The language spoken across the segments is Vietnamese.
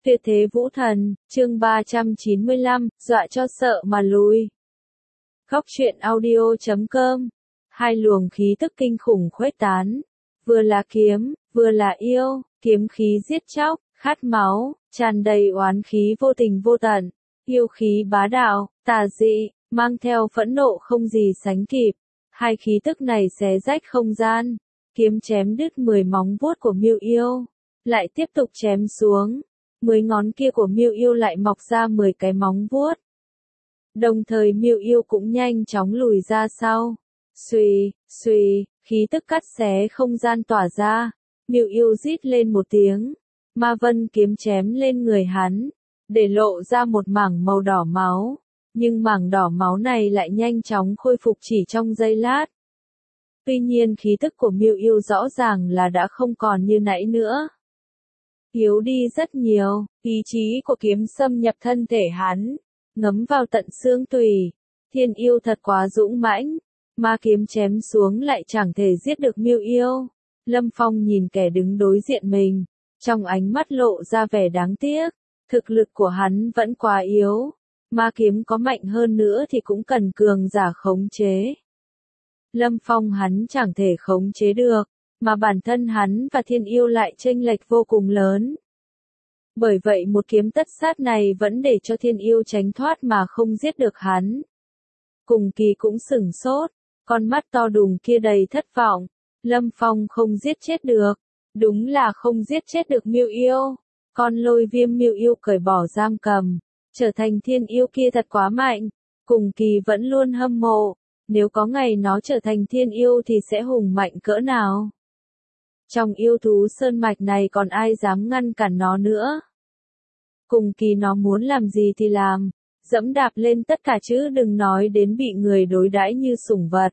Tuyệt thế vũ thần, chương 395, dọa cho sợ mà lùi. Góc truyện audio.com. Hai luồng khí tức kinh khủng khuếch tán. Vừa là kiếm, vừa là yêu, kiếm khí giết chóc, khát máu, tràn đầy oán khí vô tình vô tận. Yêu khí bá đạo, tà dị, mang theo phẫn nộ không gì sánh kịp. Hai khí tức này xé rách không gian. Kiếm chém đứt 10 móng vuốt của Miêu Yêu. Lại tiếp tục chém xuống. 10 ngón kia của Miêu Yêu lại mọc ra 10 cái móng vuốt. Đồng thời Miêu Yêu cũng nhanh chóng lùi ra sau. Xuy, xuy, khí tức cắt xé không gian tỏa ra. Miêu Yêu rít lên một tiếng. Ma vân kiếm chém lên người hắn, để lộ ra một mảng màu đỏ máu. Nhưng mảng đỏ máu này lại nhanh chóng khôi phục chỉ trong giây lát. Tuy nhiên khí tức của Miêu Yêu rõ ràng là đã không còn như nãy nữa. Yếu đi rất nhiều, ý chí của kiếm xâm nhập thân thể hắn, ngấm vào tận xương tủy. Thiên yêu thật quá dũng mãnh, ma kiếm chém xuống lại chẳng thể giết được Miêu Yêu. Lâm Phong nhìn kẻ đứng đối diện mình, trong ánh mắt lộ ra vẻ đáng tiếc, thực lực của hắn vẫn quá yếu, ma kiếm có mạnh hơn nữa thì cũng cần cường giả khống chế. Lâm Phong hắn chẳng thể khống chế được, mà bản thân hắn và thiên yêu lại chênh lệch vô cùng lớn. Bởi vậy một kiếm tất sát này vẫn để cho thiên yêu tránh thoát mà không giết được hắn. Cùng Kỳ cũng sửng sốt, con mắt to đùng kia đầy thất vọng. Lâm Phong không giết chết được, đúng là không giết chết được Miêu Yêu. Con Lôi Viêm Miêu Yêu cởi bỏ giam cầm, trở thành thiên yêu kia thật quá mạnh. Cùng Kỳ vẫn luôn hâm mộ, nếu có ngày nó trở thành thiên yêu thì sẽ hùng mạnh cỡ nào. Trong yêu thú sơn mạch này còn ai dám ngăn cản nó nữa. Cùng Kỳ nó muốn làm gì thì làm, dẫm đạp lên tất cả chứ đừng nói đến bị người đối đãi như sủng vật.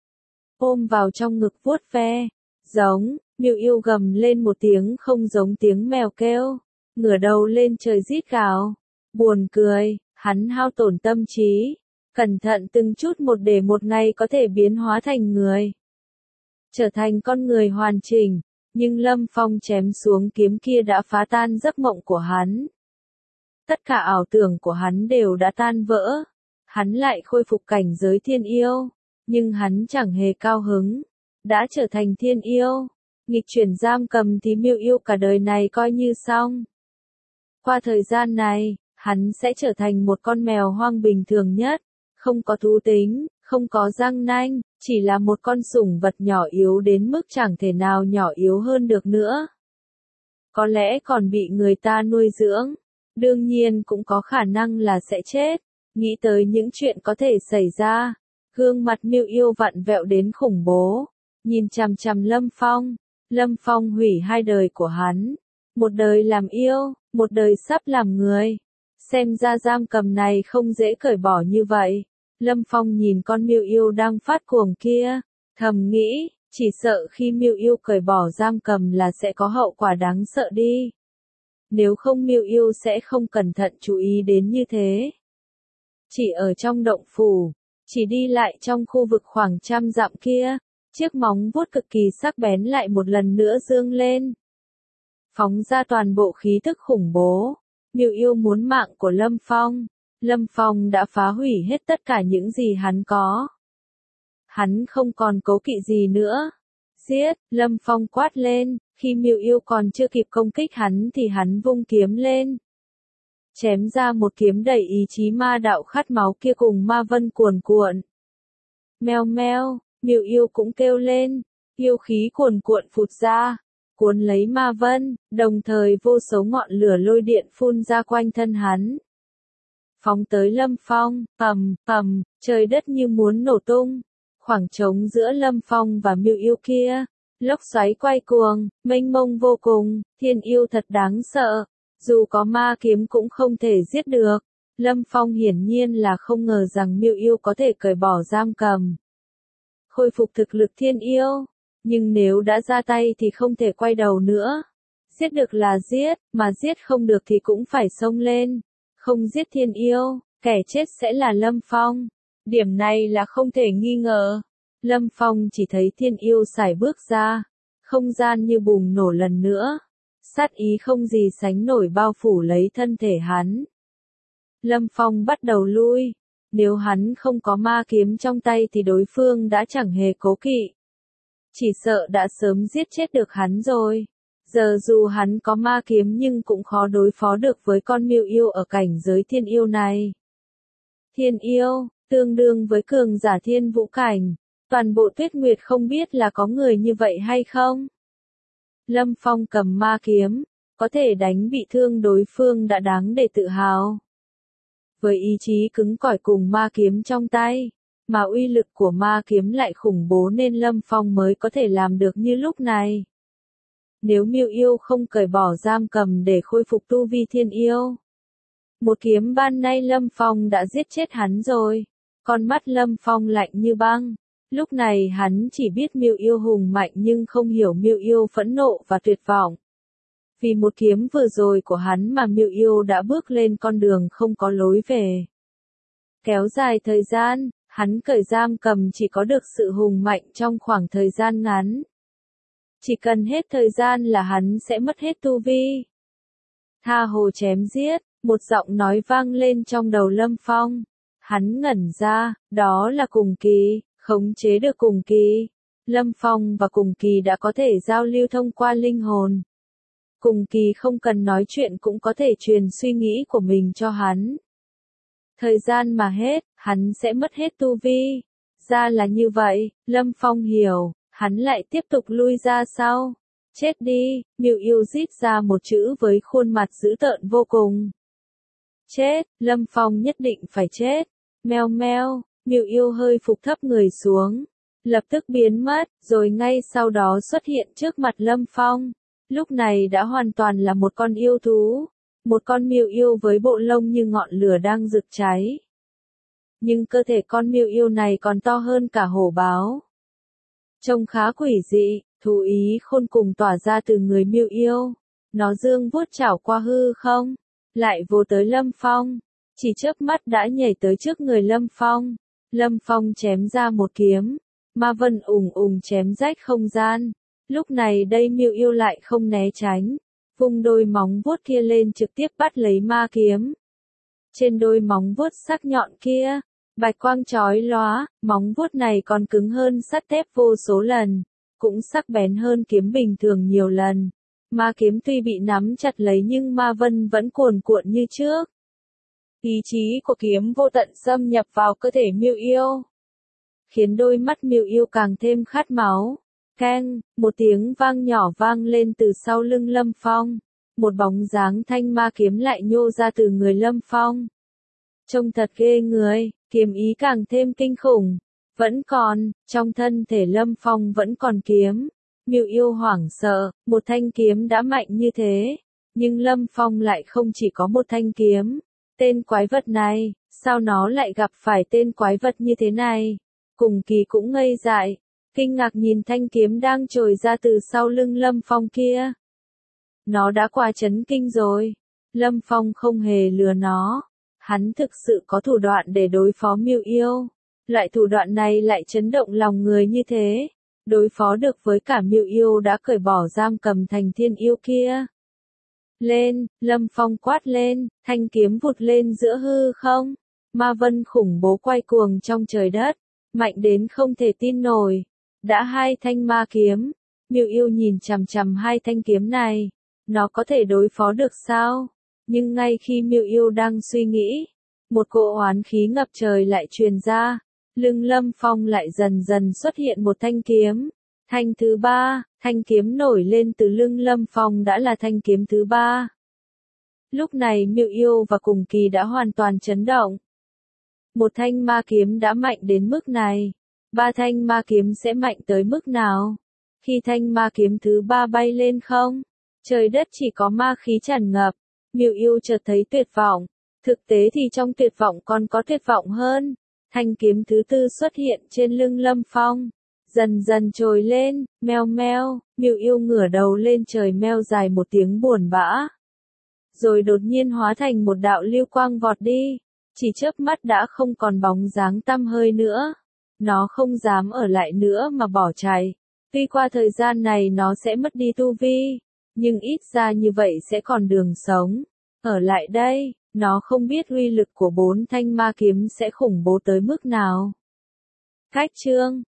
Ôm vào trong ngực vuốt ve, giống, Miêu Yêu gầm lên một tiếng không giống tiếng mèo kêu, ngửa đầu lên trời rít gào. Buồn cười, hắn hao tổn tâm trí, cẩn thận từng chút một để một ngày có thể biến hóa thành người. Trở thành con người hoàn chỉnh, nhưng Lâm Phong chém xuống kiếm kia đã phá tan giấc mộng của hắn. Tất cả ảo tưởng của hắn đều đã tan vỡ. Hắn lại khôi phục cảnh giới thiên yêu, nhưng hắn chẳng hề cao hứng. Đã trở thành thiên yêu, nghịch chuyển giam cầm thì Miêu Yêu cả đời này coi như xong. Qua thời gian này, hắn sẽ trở thành một con mèo hoang bình thường nhất, không có thú tính, không có răng nanh, chỉ là một con sủng vật nhỏ yếu đến mức chẳng thể nào nhỏ yếu hơn được nữa. Có lẽ còn bị người ta nuôi dưỡng, đương nhiên cũng có khả năng là sẽ chết. Nghĩ tới những chuyện có thể xảy ra, gương mặt Miêu Yêu vặn vẹo đến khủng bố, nhìn chằm chằm Lâm Phong. Lâm Phong hủy hai đời của hắn, một đời làm yêu, một đời sắp làm người. Xem ra giam cầm này không dễ cởi bỏ như vậy. Lâm Phong nhìn con Miêu Yêu đang phát cuồng kia, thầm nghĩ, chỉ sợ khi Miêu Yêu cởi bỏ giam cầm là sẽ có hậu quả đáng sợ đi. Nếu không Miêu Yêu sẽ không cẩn thận chú ý đến như thế. Chỉ ở trong động phủ, chỉ đi lại trong khu vực khoảng 100 dặm kia, chiếc móng vuốt cực kỳ sắc bén lại một lần nữa giương lên. Phóng ra toàn bộ khí tức khủng bố. Miêu Yêu muốn mạng của Lâm Phong. Lâm Phong đã phá hủy hết tất cả những gì hắn có. Hắn không còn cố kỵ gì nữa. Giết, Lâm Phong quát lên, khi Miêu Yêu còn chưa kịp công kích hắn thì hắn vung kiếm lên. Chém ra một kiếm đầy ý chí ma đạo khát máu kia cùng ma vân cuồn cuộn. Meo meo, Miêu Yêu cũng kêu lên, yêu khí cuồn cuộn phụt ra, cuốn lấy ma vân, đồng thời vô số ngọn lửa lôi điện phun ra quanh thân hắn. Phóng tới Lâm Phong, ầm, trời đất như muốn nổ tung. Khoảng trống giữa Lâm Phong và Miêu Yêu kia, lốc xoáy quay cuồng, mênh mông vô cùng, thiên yêu thật đáng sợ. Dù có ma kiếm cũng không thể giết được. Lâm Phong hiển nhiên là không ngờ rằng Miêu Yêu có thể cởi bỏ giam cầm, khôi phục thực lực thiên yêu. Nhưng nếu đã ra tay thì không thể quay đầu nữa. Giết được là giết, mà giết không được thì cũng phải xông lên. Không giết thiên yêu, kẻ chết sẽ là Lâm Phong. Điểm này là không thể nghi ngờ. Lâm Phong chỉ thấy thiên yêu sải bước ra. Không gian như bùng nổ lần nữa. Sát ý không gì sánh nổi bao phủ lấy thân thể hắn. Lâm Phong bắt đầu lui. Nếu hắn không có ma kiếm trong tay thì đối phương đã chẳng hề cố kỵ. Chỉ sợ đã sớm giết chết được hắn rồi. Giờ dù hắn có ma kiếm nhưng cũng khó đối phó được với con miêu yêu ở cảnh giới thiên yêu này. Thiên yêu, tương đương với cường giả thiên vũ cảnh. Toàn bộ Tuyết Nguyệt không biết là có người như vậy hay không. Lâm Phong cầm ma kiếm, có thể đánh bị thương đối phương đã đáng để tự hào. Với ý chí cứng cỏi cùng ma kiếm trong tay, mà uy lực của ma kiếm lại khủng bố nên Lâm Phong mới có thể làm được như lúc này. Nếu miêu yêu không cởi bỏ giam cầm để khôi phục tu vi thiên yêu, một kiếm ban nay Lâm Phong đã giết chết hắn rồi. Con mắt Lâm Phong lạnh như băng. Lúc này hắn chỉ biết miêu yêu hùng mạnh nhưng không hiểu miêu yêu phẫn nộ và tuyệt vọng. Vì một kiếm vừa rồi của hắn mà miêu yêu đã bước lên con đường không có lối về. Kéo dài thời gian, hắn cởi giam cầm chỉ có được sự hùng mạnh trong khoảng thời gian ngắn. Chỉ cần hết thời gian là hắn sẽ mất hết tu vi. Tha hồ chém giết, một giọng nói vang lên trong đầu Lâm Phong. Hắn ngẩn ra, đó là Cùng Kỳ, khống chế được Cùng Kỳ. Lâm Phong và Cùng Kỳ đã có thể giao lưu thông qua linh hồn. Cùng Kỳ không cần nói chuyện cũng có thể truyền suy nghĩ của mình cho hắn. Thời gian mà hết, hắn sẽ mất hết tu vi. Ra là như vậy, Lâm Phong hiểu, hắn lại tiếp tục lui ra sau. Chết đi, miêu yêu rít ra một chữ với khuôn mặt dữ tợn vô cùng. Chết, Lâm Phong nhất định phải chết. Meo meo, miêu yêu hơi phục thấp người xuống. Lập tức biến mất, rồi ngay sau đó xuất hiện trước mặt Lâm Phong. Lúc này đã hoàn toàn là một con yêu thú. Một con miêu yêu với bộ lông như ngọn lửa đang rực cháy. Nhưng cơ thể con miêu yêu này còn to hơn cả hổ báo. Trông khá quỷ dị, thú ý khôn cùng tỏa ra từ người miêu yêu. Nó dương vuốt chảo qua hư không, lại vồ tới Lâm Phong. Chỉ chớp mắt đã nhảy tới trước người Lâm Phong. Lâm Phong chém ra một kiếm. Ma vân ùng ùng chém rách không gian. Lúc này đây miêu yêu lại không né tránh. Vung đôi móng vuốt kia lên trực tiếp bắt lấy ma kiếm. Trên đôi móng vuốt sắc nhọn kia, bạch quang chói lóa, móng vuốt này còn cứng hơn sắt thép vô số lần, cũng sắc bén hơn kiếm bình thường nhiều lần. Ma kiếm tuy bị nắm chặt lấy nhưng ma vân vẫn cuồn cuộn như trước. Ý chí của kiếm vô tận xâm nhập vào cơ thể miêu yêu, khiến đôi mắt miêu yêu càng thêm khát máu. Keng, một tiếng vang nhỏ vang lên từ sau lưng Lâm Phong. Một bóng dáng thanh ma kiếm lại nhô ra từ người Lâm Phong. Trông thật ghê người, kiếm ý càng thêm kinh khủng. Vẫn còn, trong thân thể Lâm Phong vẫn còn kiếm. Miêu yêu hoảng sợ, một thanh kiếm đã mạnh như thế. Nhưng Lâm Phong lại không chỉ có một thanh kiếm. Tên quái vật này, sao nó lại gặp phải tên quái vật như thế này? Cùng Kỳ cũng ngây dại. Kinh ngạc nhìn thanh kiếm đang trồi ra từ sau lưng Lâm Phong kia. Nó đã quá chấn kinh rồi. Lâm Phong không hề lừa nó. Hắn thực sự có thủ đoạn để đối phó miêu yêu. Loại thủ đoạn này lại chấn động lòng người như thế. Đối phó được với cả miêu yêu đã cởi bỏ giam cầm thành thiên yêu kia. Lên, Lâm Phong quát lên, thanh kiếm vụt lên giữa hư không. Ma vân khủng bố quay cuồng trong trời đất. Mạnh đến không thể tin nổi. Đã hai thanh ma kiếm, miêu yêu nhìn chằm chằm hai thanh kiếm này, nó có thể đối phó được sao? Nhưng ngay khi miêu yêu đang suy nghĩ, một cỗ oán khí ngập trời lại truyền ra, lưng Lâm Phong lại dần dần xuất hiện một thanh kiếm. Thanh thứ ba, thanh kiếm nổi lên từ lưng Lâm Phong đã là thanh kiếm thứ ba. Lúc này miêu yêu và Cùng Kỳ đã hoàn toàn chấn động. Một thanh ma kiếm đã mạnh đến mức này. Ba thanh ma kiếm sẽ mạnh tới mức nào? Khi thanh ma kiếm thứ ba bay lên không? Trời đất chỉ có ma khí tràn ngập. Miêu yêu chợt thấy tuyệt vọng. Thực tế thì trong tuyệt vọng còn có tuyệt vọng hơn. Thanh kiếm thứ tư xuất hiện trên lưng Lâm Phong. Dần dần trồi lên, meo meo, miêu yêu ngửa đầu lên trời meo dài một tiếng buồn bã. Rồi đột nhiên hóa thành một đạo lưu quang vọt đi. Chỉ chớp mắt đã không còn bóng dáng tăm hơi nữa. Nó không dám ở lại nữa mà bỏ chạy. Tuy qua thời gian này nó sẽ mất đi tu vi, nhưng ít ra như vậy sẽ còn đường sống. Ở lại đây, nó không biết uy lực của 4 thanh ma kiếm sẽ khủng bố tới mức nào. Cách chương